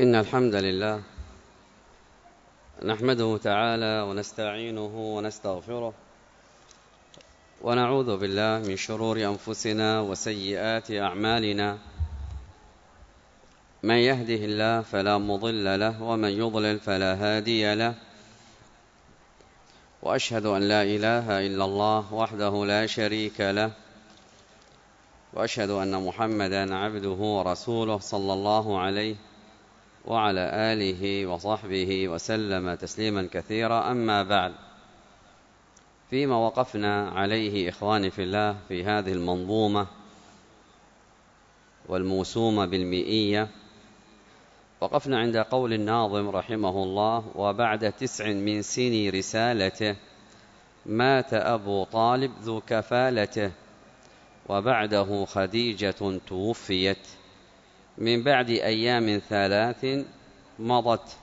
إن الحمد لله نحمده تعالى ونستعينه ونستغفره ونعوذ بالله من شرور أنفسنا وسيئات أعمالنا. من يهده الله فلا مضل له ومن يضلل فلا هادي له، وأشهد أن لا إله إلا الله وحده لا شريك له، وأشهد أن محمدًا عبده ورسوله صلى الله عليه وعلى آله وصحبه وسلم تسليما كثيرا. أما بعد، فيما وقفنا عليه إخواني في الله في هذه المنظومة والموسومة بالمئية، وقفنا عند قول الناظم رحمه الله: وبعد 9 من سني رسالته مات أبو طالب ذو كفالته، وبعده خديجة توفيت من بعد أيام 3 مضت.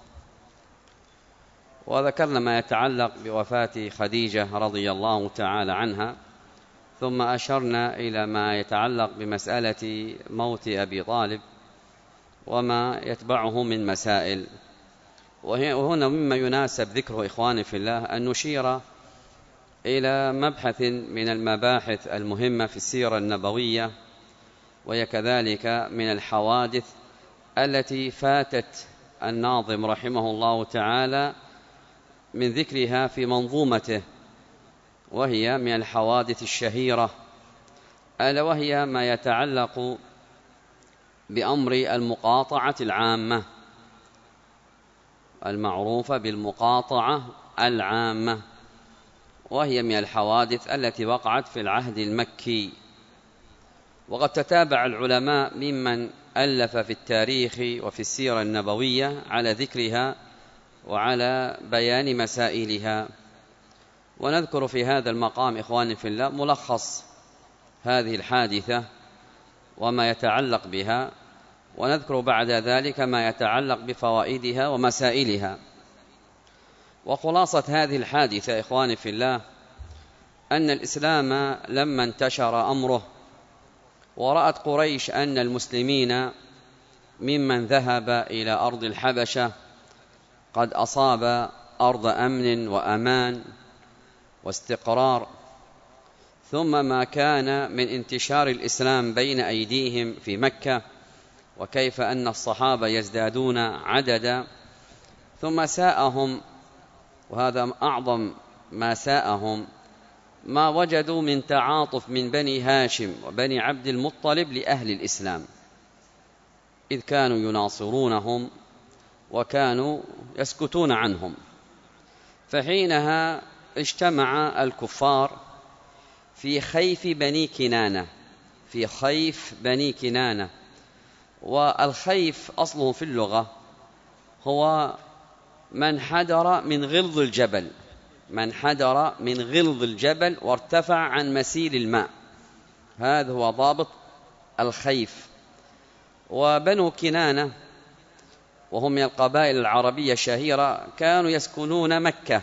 وذكرنا ما يتعلق بوفاة خديجة رضي الله تعالى عنها، ثم أشرنا إلى ما يتعلق بمسألة موت أبي طالب وما يتبعه من مسائل. وهنا مما يناسب ذكره إخواني في الله أن نشير إلى مبحث من المباحث المهمة في السيرة النبوية، وهي كذلك من الحوادث التي فاتت الناظم رحمه الله تعالى من ذكرها في منظومته، وهي من الحوادث الشهيرة، ألا وهي ما يتعلق بأمر المقاطعة العامة المعروفة بالمقاطعة العامة، وهي من الحوادث التي وقعت في العهد المكي. وقد تتابع العلماء ممن ألف في التاريخ وفي السيرة النبوية على ذكرها وعلى بيان مسائلها. ونذكر في هذا المقام إخواني في الله ملخص هذه الحادثة وما يتعلق بها، ونذكر بعد ذلك ما يتعلق بفوائدها ومسائلها. وخلاصة هذه الحادثة إخواني في الله أن الإسلام لما انتشر أمره ورأت قريش أن المسلمين ممن ذهب إلى أرض الحبشة قد أصاب أرض أمن وأمان واستقرار، ثم ما كان من انتشار الإسلام بين أيديهم في مكة، وكيف أن الصحابة يزدادون عددا، ثم ساءهم، وهذا أعظم ما ساءهم، ما وجدوا من تعاطف من بني هاشم وبني عبد المطلب لأهل الإسلام، إذ كانوا يناصرونهم وكانوا يسكتون عنهم. فحينها اجتمع الكفار في خيف بني كنانة، في خيف بني كنانة. والخيف أصله في اللغة هو من حدر من غلظ الجبل، من حدر من غلظ الجبل وارتفع عن مسيل الماء، هذا هو ضابط الخيف. وبنو كنانة وهم من القبائل العربية الشهيرة كانوا يسكنون مكة،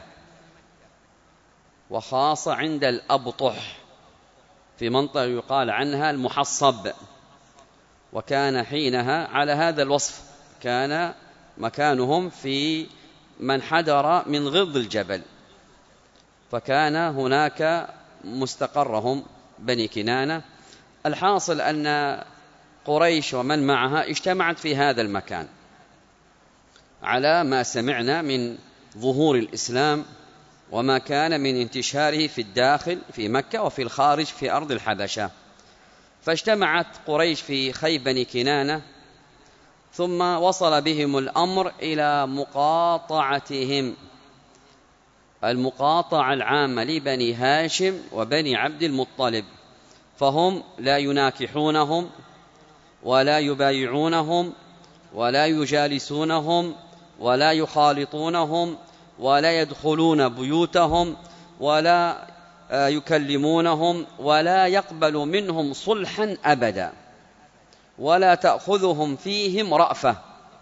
وخاصة عند الأبطح في منطقة يقال عنها المحصب، وكان حينها على هذا الوصف، كان مكانهم في من حدر من غلظ الجبل، فكان هناك مستقرهم بني كنانة. الحاصل أن قريش ومن معها اجتمعت في هذا المكان على ما سمعنا من ظهور الإسلام وما كان من انتشاره في الداخل في مكة وفي الخارج في أرض الحبشة. فاجتمعت قريش في خيف بني كنانة، ثم وصل بهم الأمر إلى مقاطعتهم، المقاطعة العامة لبني هاشم وبني عبد المطلب، فهم لا يناكحونهم ولا يبايعونهم ولا يجالسونهم ولا يخالطونهم ولا يدخلون بيوتهم ولا يكلمونهم ولا يقبل منهم صلحا أبدا، ولا تأخذهم فيهم رأفة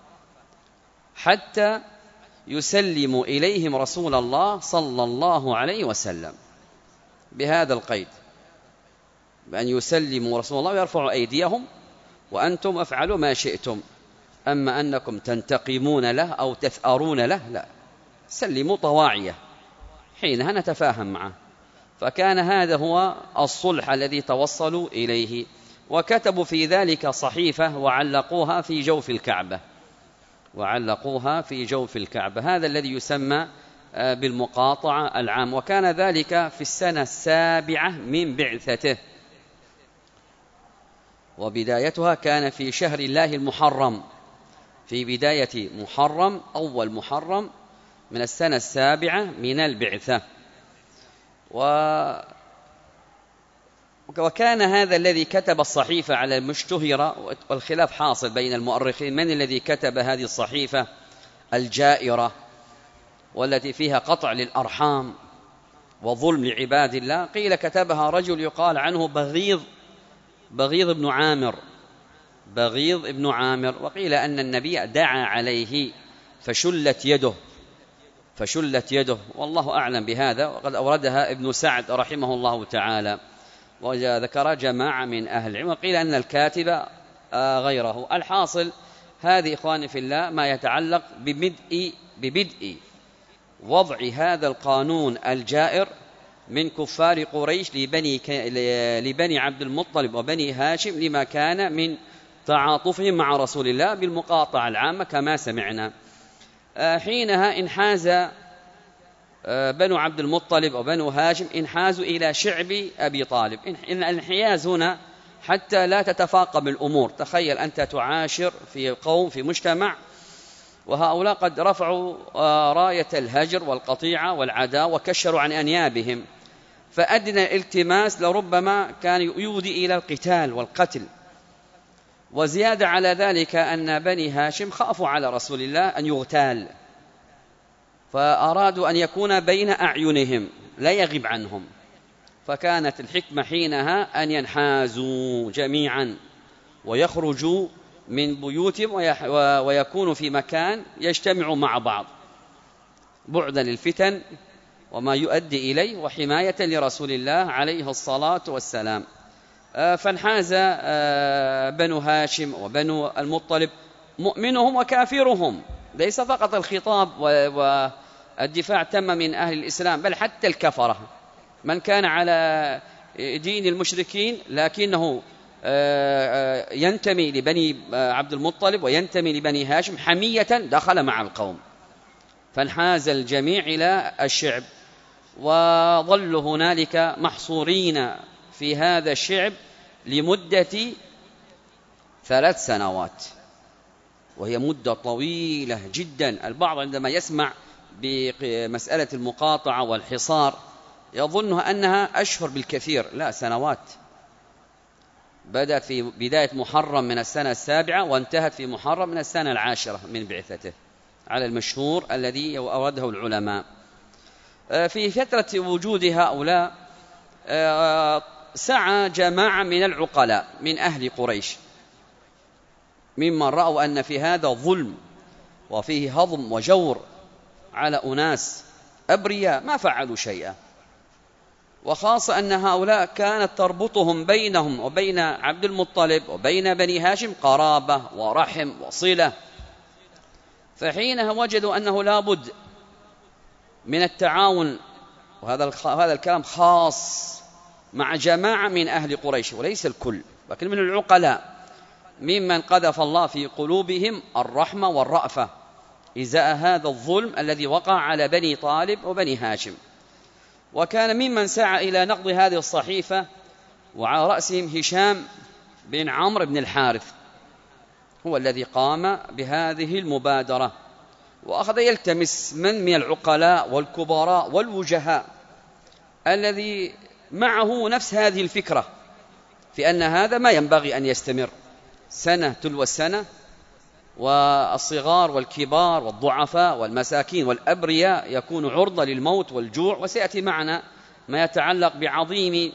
حتى يسلموا إليهم رسول الله صلى الله عليه وسلم، بهذا القيد، بأن يسلموا رسول الله ويرفعوا أيديهم وأنتم افعلوا ما شئتم. أما أنكم تنتقمون له أو تثأرون له لا، سلموا طواعية، حينها نتفاهم معه. فكان هذا هو الصلح الذي توصلوا إليه، وكتبوا في ذلك صحيفة وعلقوها في جوف الكعبة، وعلقوها في جوف الكعبة. هذا الذي يسمى بالمقاطعة العام، وكان ذلك في السنة 7 من بعثته، وبدايتها كان في شهر الله المحرم، في بداية محرم، أول محرم من السنة 7 من البعثة. وكان هذا الذي كتب الصحيفة على المشتهرة، والخلاف حاصل بين المؤرخين من الذي كتب هذه الصحيفة الجائرة والتي فيها قطع للأرحام وظلم لعباد الله. قيل كتبها رجل يقال عنه بغيض بن عامر، بغيض بن عامر، وقيل أن النبي دعا عليه فشلت يده، والله أعلم بهذا، وقد أوردها ابن سعد رحمه الله تعالى، وذكر جماعة من أهل العلم، وقيل أن الكاتب غيره. الحاصل هذه إخواني في الله ما يتعلق ببدء وضع هذا القانون الجائر من كفار قريش لبني عبد المطلب وبني هاشم، لما كان من تعاطفهم مع رسول الله بالمقاطعة العامة كما سمعنا. حينها انحاز بنو عبد المطلب وبنو هاشم، انحازوا إلى شعب أبي طالب. الانحياز هنا حتى لا تتفاقم الأمور. تخيل أنت تعاشر في قوم، في مجتمع، وهؤلاء قد رفعوا راية الهجر والقطيعة والعداوة وكشروا عن أنيابهم، فأدنى التماس لربما كان يؤدي إلى القتال والقتل. وزيادة على ذلك أن بني هاشم خافوا على رسول الله أن يغتال، فأرادوا أن يكون بين أعينهم لا يغيب عنهم، فكانت الحكمة حينها أن ينحازوا جميعا ويخرجوا من بيوتهم ويكونوا في مكان يجتمعوا مع بعض، بعدا للفتن وما يؤدي إليه، وحماية لرسول الله عليه الصلاة والسلام. فانحاز بنو هاشم وبنو المطلب، مؤمنهم وكافرهم، ليس فقط الخطاب والدفاع تم من أهل الإسلام، بل حتى الكفرة، من كان على دين المشركين لكنه ينتمي لبني عبد المطلب وينتمي لبني هاشم حمية دخل مع القوم. فانحاز الجميع إلى الشعب، وظلوا هنالك محصورين في هذا الشعب لمدة 3 سنوات، وهي مدة طويلة جدا. البعض عندما يسمع بمسألة المقاطعة والحصار يظنها أنها أشهر بالكثير، لا، سنوات. بدأت في بداية محرم من السنة 7 وانتهت في محرم من السنة 10 من بعثته، على المشهور الذي أورده العلماء. في فترة وجود هؤلاء سعى جماعة من العقلاء من أهل قريش، ممن رأوا أن في هذا ظلم وفيه هضم وجور على أناس أبرياء ما فعلوا شيئا، وخاصة أن هؤلاء كانت تربطهم بينهم وبين عبد المطلب وبين بني هاشم قرابة ورحم وصلة. فحينها وجدوا أنه لا بد من التعاون، وهذا الكلام خاص مع جماعة من أهل قريش وليس الكل، لكن من العقلاء ممن قذف الله في قلوبهم الرحمة والرأفة إزاء هذا الظلم الذي وقع على بني طالب وبني هاشم. وكان ممن سعى إلى نقض هذه الصحيفة وعلى رأسهم هشام بن عمرو بن الحارث، هو الذي قام بهذه المبادرة، وأخذ يلتمس من العقلاء والكبراء والوجهاء الذي معه نفس هذه الفكرة في أن هذا ما ينبغي أن يستمر، سنة تلو السنة، والصغار والكبار والضعفاء والمساكين والأبرياء يكون عرضة للموت والجوع. وسيأتي معنا ما يتعلق بعظيم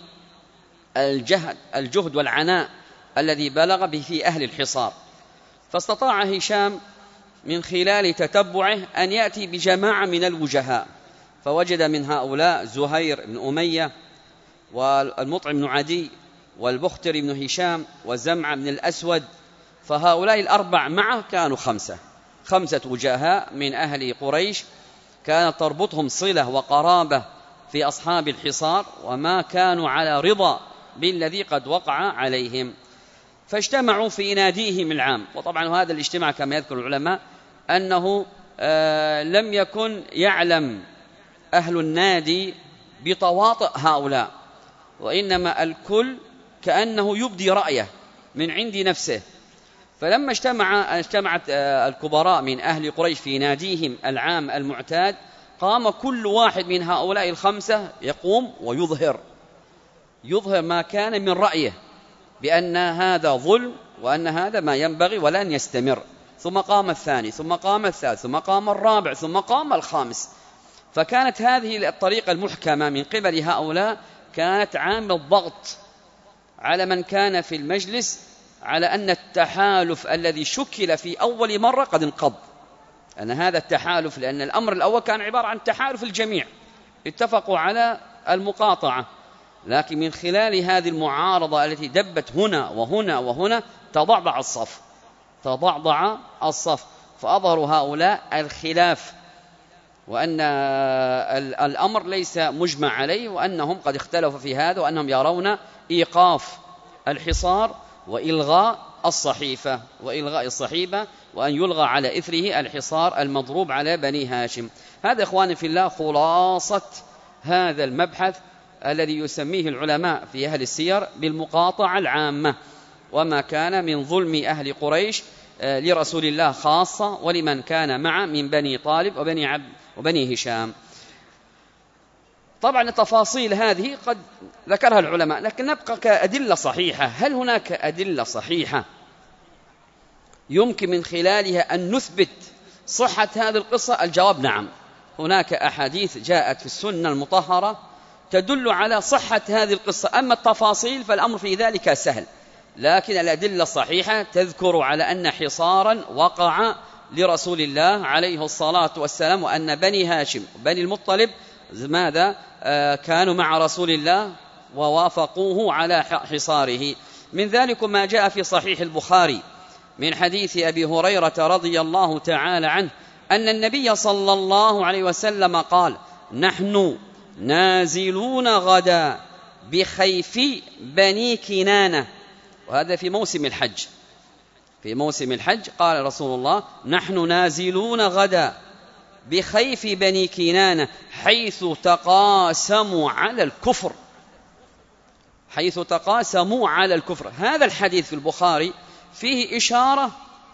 الجهد والعناء الذي بلغ به في أهل الحصار. فاستطاع هشام من خلال تتبعه أن يأتي بجماعة من الوجهاء، فوجد من هؤلاء زهير بن أمية والمطعم بن عدي والبختر بن هشام وزمع بن الأسود فهؤلاء الأربع معه كانوا خمسة وجهاء من أهل قريش، كانت تربطهم صلة وقرابة في أصحاب الحصار، وما كانوا على رضا بالذي قد وقع عليهم، فاجتمعوا في ناديهم العام. وطبعا هذا الاجتماع كما يذكر العلماء أنه لم يكن يعلم أهل النادي بتواطؤ هؤلاء، وإنما الكل كأنه يبدي رأيه من عند نفسه. فلما اجتمعت الكبراء من أهل قريش في ناديهم العام المعتاد، قام كل واحد من هؤلاء الخمسة يقوم ويظهر ما كان من رأيه بأن هذا ظلم وأن هذا ما ينبغي ولن يستمر. ثم قام الثاني، ثم قام الثالث، ثم قام الرابع، ثم قام الخامس. فكانت هذه الطريقة المحكمة من قبل هؤلاء كانت عامل ضغط على من كان في المجلس على أن التحالف الذي شكل في أول مرة قد انقض، أن هذا التحالف، لأن الأمر الأول كان عبارة عن تحالف الجميع، اتفقوا على المقاطعة، لكن من خلال هذه المعارضة التي دبت هنا وهنا وهنا تضعضع الصف، فأظهروا هؤلاء الخلاف، وأن الأمر ليس مجمع عليه، وأنهم قد اختلفوا في هذا، وأنهم يرون إيقاف الحصار وإلغاء الصحيفة وأن يلغى على إثره الحصار المضروب على بني هاشم. هذا إخواني في الله خلاصة هذا المبحث الذي يسميه العلماء في أهل السير بالمقاطعة العامة، وما كان من ظلم أهل قريش لرسول الله خاصة ولمن كان معه من بني طالب وبني عبد وبني هشام. طبعا التفاصيل هذه قد ذكرها العلماء، لكن نبقى كأدلة صحيحة. هل هناك أدلة صحيحة يمكن من خلالها أن نثبت صحة هذه القصة؟ الجواب نعم، هناك أحاديث جاءت في السنة المطهرة تدل على صحة هذه القصة. أما التفاصيل فالأمر في ذلك سهل، لكن الأدلة الصحيحة تذكر على أن حصارا وقع لرسول الله عليه الصلاة والسلام، وأن بني هاشم وبني المطلب ماذا كانوا مع رسول الله ووافقوه على حصاره. من ذلك ما جاء في صحيح البخاري من حديث أبي هريرة رضي الله تعالى عنه أن النبي صلى الله عليه وسلم قال: نحن نازلون غدا بخيف بني كنانة. وهذا في موسم الحج قال رسول الله: نحن نازلون غدا بخيف بني كنانة حيث تقاسموا على الكفر. هذا الحديث في البخاري فيه إشارة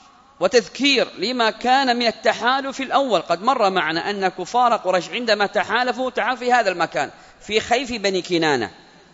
وتذكير لما كان من التحالف الأول. قد مر معنا أن كفار قريش عندما تحالفوا في هذا المكان في خيف بني كنانة،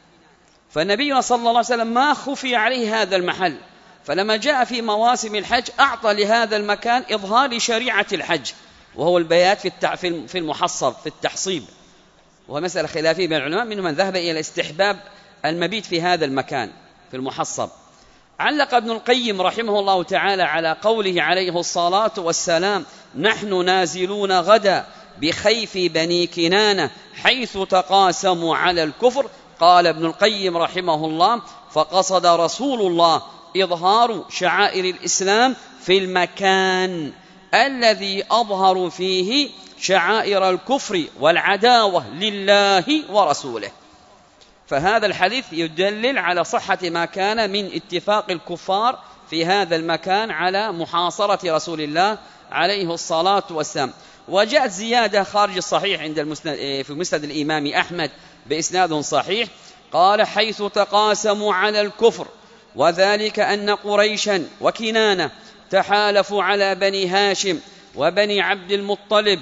فالنبي صلى الله عليه وسلم ما خفي عليه هذا المحل، فلما جاء في مواسم الحج أعطى لهذا المكان إظهار شريعة الحج، وهو البيات في المحصب في التحصيب، وهو مسألة خلافية بين العلماء، منهم من ذهب إلى استحباب المبيت في هذا المكان في المحصب. علق ابن القيم رحمه الله تعالى على قوله عليه الصلاة والسلام: نحن نازلون غدا بخيف بني كنانة حيث تقاسموا على الكفر. قال ابن القيم رحمه الله: فقصد رسول الله إظهار شعائر الإسلام في المكان الذي أظهروا فيه شعائر الكفر والعداوة لله ورسوله. فهذا الحديث يدلل على صحة ما كان من اتفاق الكفار في هذا المكان على محاصرة رسول الله عليه الصلاة والسلام. وجاءت زيادة خارج الصحيح في مسند الإمام أحمد بإسناد صحيح، قال: حيث تقاسموا على الكفر، وذلك أن قريشا وكنانة تحالفوا على بني هاشم وبني عبد المطلب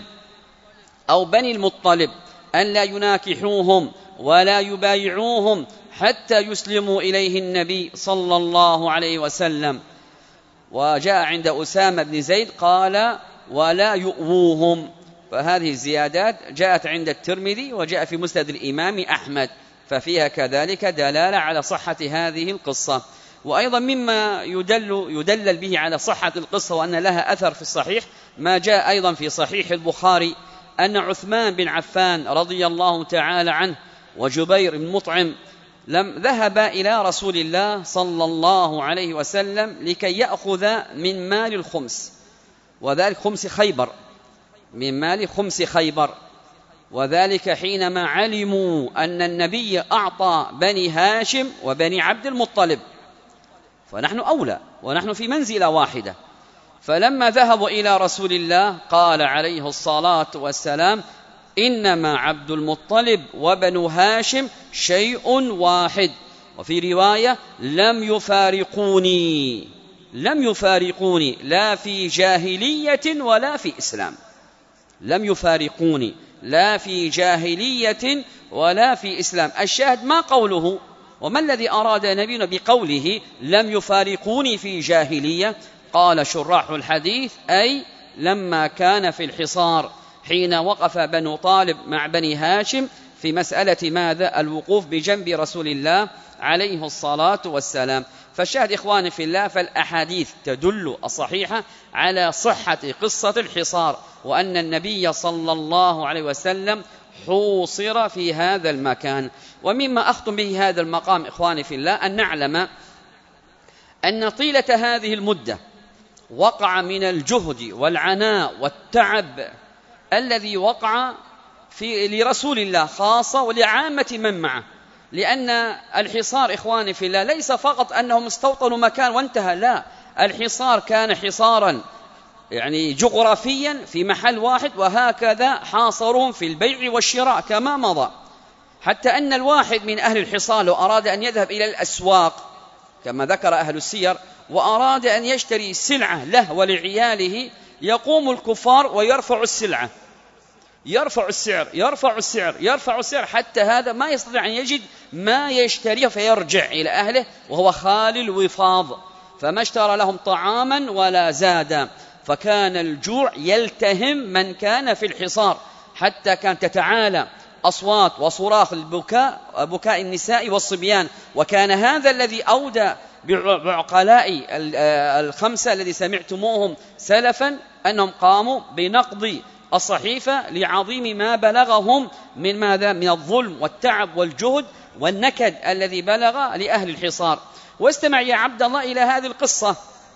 أو بني المطلب أن لا يناكحوهم ولا يبايعوهم حتى يسلموا إليه النبي صلى الله عليه وسلم. وجاء عند أسامة بن زيد قال: ولا يؤووهم. فهذه الزيادات جاءت عند الترمذي وجاء في مسند الإمام أحمد، ففيها كذلك دلالة على صحة هذه القصة. وأيضا مما يدلل به على صحة القصة وأن لها أثر في الصحيح ما جاء أيضا في صحيح البخاري أن عثمان بن عفان رضي الله تعالى عنه وجبير بن مطعم ذهب إلى رسول الله صلى الله عليه وسلم لكي يأخذ من مال الخمس، وذلك خمس خيبر، من مال خمس خيبر، وذلك حينما علموا أن النبي أعطى بني هاشم وبني عبد المطلب، فنحن أولى ونحن في منزلة واحدة. فلما ذهبوا إلى رسول الله قال عليه الصلاة والسلام: إنما عبد المطلب وبنو هاشم شيء واحد. وفي رواية: لم يفارقوني لا في جاهلية ولا في إسلام. لم يفارقوني لا في جاهلية ولا في إسلام. الشاهد ما قوله، وما الذي أراد نبينا بقوله لم يفارقوني في جاهلية؟ قال شراح الحديث: أي لما كان في الحصار، حين وقف بنو طالب مع بني هاشم في مسألة ماذا؟ الوقوف بجنب رسول الله عليه الصلاة والسلام. فالشاهد إخواني في الله، فالأحاديث تدل الصحيحة على صحة قصة الحصار، وأن النبي صلى الله عليه وسلم حوصر في هذا المكان. ومما أختم به هذا المقام إخواني في الله أن نعلم أن طيلة هذه المدة وقع من الجهد والعناء والتعب الذي وقع لرسول الله خاصة ولعامة من معه، لأن الحصار إخواني في الله ليس فقط أنهم استوطنوا مكان وانتهى، لا، الحصار كان حصارا يعني جغرافيا في محل واحد، وهكذا حاصرهم في البيع والشراء كما مضى، حتى أن الواحد من أهل الحصار لو أراد أن يذهب إلى الأسواق كما ذكر أهل السير وأراد أن يشتري سلعة له ولعياله، يقوم الكفار ويرفع السلعة، يرفع السعر حتى هذا ما يستطيع أن يجد ما يشتريه، فيرجع إلى أهله وهو خالي الوفاض، فما اشترى لهم طعاما ولا زادا. فكان الجوع يلتهم من كان في الحصار، حتى كانت تتعالى أصوات وصراخ بكاء النساء والصبيان. وكان هذا الذي أودى بعقلاء الخمسة الذي سمعتموهم سلفا أنهم قاموا بنقض الصحيفة لعظيم ما بلغهم من ماذا؟ من الظلم والتعب والجهد والنكد الذي بلغ لأهل الحصار. واستمع يا عبد الله إلى هذه القصة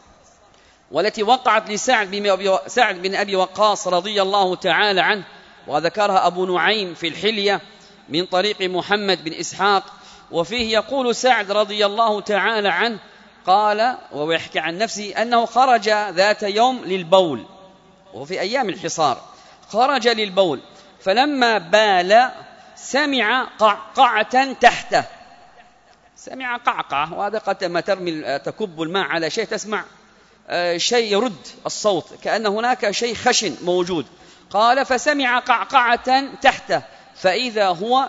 والتي وقعت لسعد بن أبي وقاص رضي الله تعالى عنه، وذكرها أبو نعيم في الحلية من طريق محمد بن إسحاق. وفيه يقول سعد رضي الله تعالى عنه قال، ويحكي عن نفسه، أنه خرج ذات يوم للبول، وفي أيام الحصار خرج للبول، فلما بال سمع قعقعة تحته. سمع قعقعة، وهذا قد ما تكب الماء على شيء تسمع شيء يرد الصوت، كأن هناك شيء خشن موجود. قال: فسمع قعقعة تحته، فإذا هو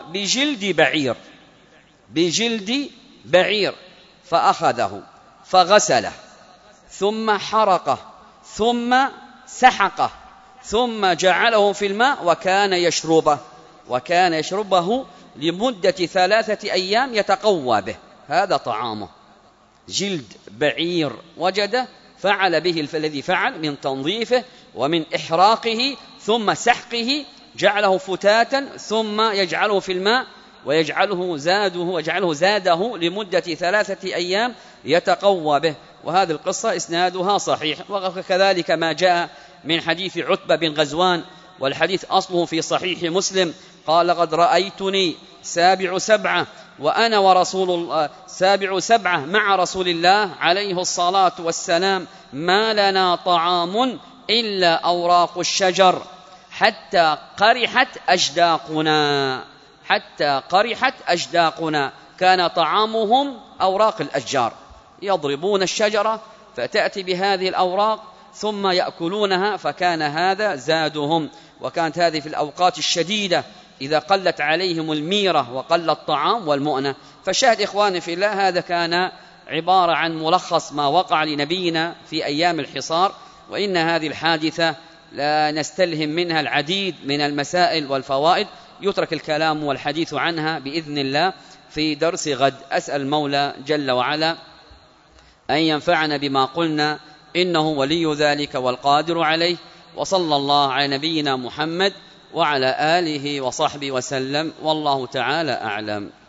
بجلد بعير، فأخذه فغسله ثم حرقه ثم سحقه ثم جعله في الماء وكان يشربه لمدة 3 أيام يتقوى به. هذا طعامه، جلد بعير وجده، فعل به الذي فعل من تنظيفه ومن إحراقه ثم سحقه، جعله فتاتا ثم يجعله في الماء ويجعله زاده لمدة 3 أيام يتقوى به. وهذه القصة إسنادها صحيح. وكذلك ما جاء من حديث عتبة بن غزوان، والحديث أصله في صحيح مسلم، قال: قد رأيتني سابع سبعة مع رسول الله عليه الصلاة والسلام، ما لنا طعام إلا أوراق الشجر حتى قرحت أجداقنا. كان طعامهم أوراق الأشجار، يضربون الشجرة فتأتي بهذه الأوراق ثم يأكلونها، فكان هذا زادهم. وكانت هذه في الأوقات الشديدة إذا قلت عليهم الميرة وقل الطعام والمؤنة. فالشاهد إخواني في الله، هذا كان عبارة عن ملخص ما وقع لنبينا في أيام الحصار. وإن هذه الحادثة لا نستلهم منها العديد من المسائل والفوائد، يترك الكلام والحديث عنها بإذن الله في درس غد. أسأل المولى جل وعلا أن ينفعنا بما قلنا، إنه ولي ذلك والقادر عليه. وصلى الله على نبينا محمد وعلى آله وصحبه وسلم، والله تعالى أعلم.